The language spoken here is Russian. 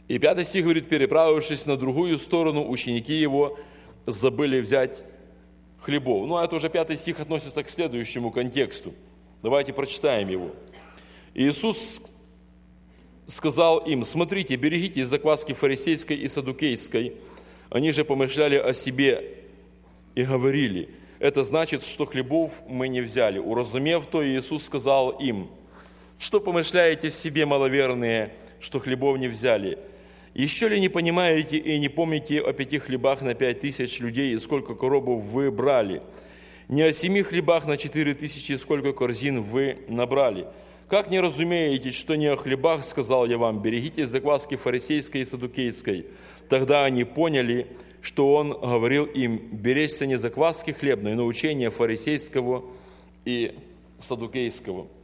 И 5 стих говорит: переправившись на другую сторону, ученики его забыли взять хлебов. Ну, это уже 5 стих относится к следующему контексту. Давайте прочитаем его. Иисус сказал им: смотрите, берегитесь закваски фарисейской и саддукейской. Они же помышляли о себе и говорили: это значит, что хлебов мы не взяли. Уразумев то, Иисус сказал им: что помышляете себе, маловерные, что хлебов не взяли? Еще ли не понимаете и не помните о 5 хлебах на 5000 людей, и сколько коробов вы брали? Не о 7 хлебах на 4000, и сколько корзин вы набрали? Как не разумеете, что не о хлебах, сказал я вам, берегитесь закваски фарисейской и саддукейской? Тогда они поняли, что он говорил им беречься не закваски хлебной, но учения фарисейского и саддукейского.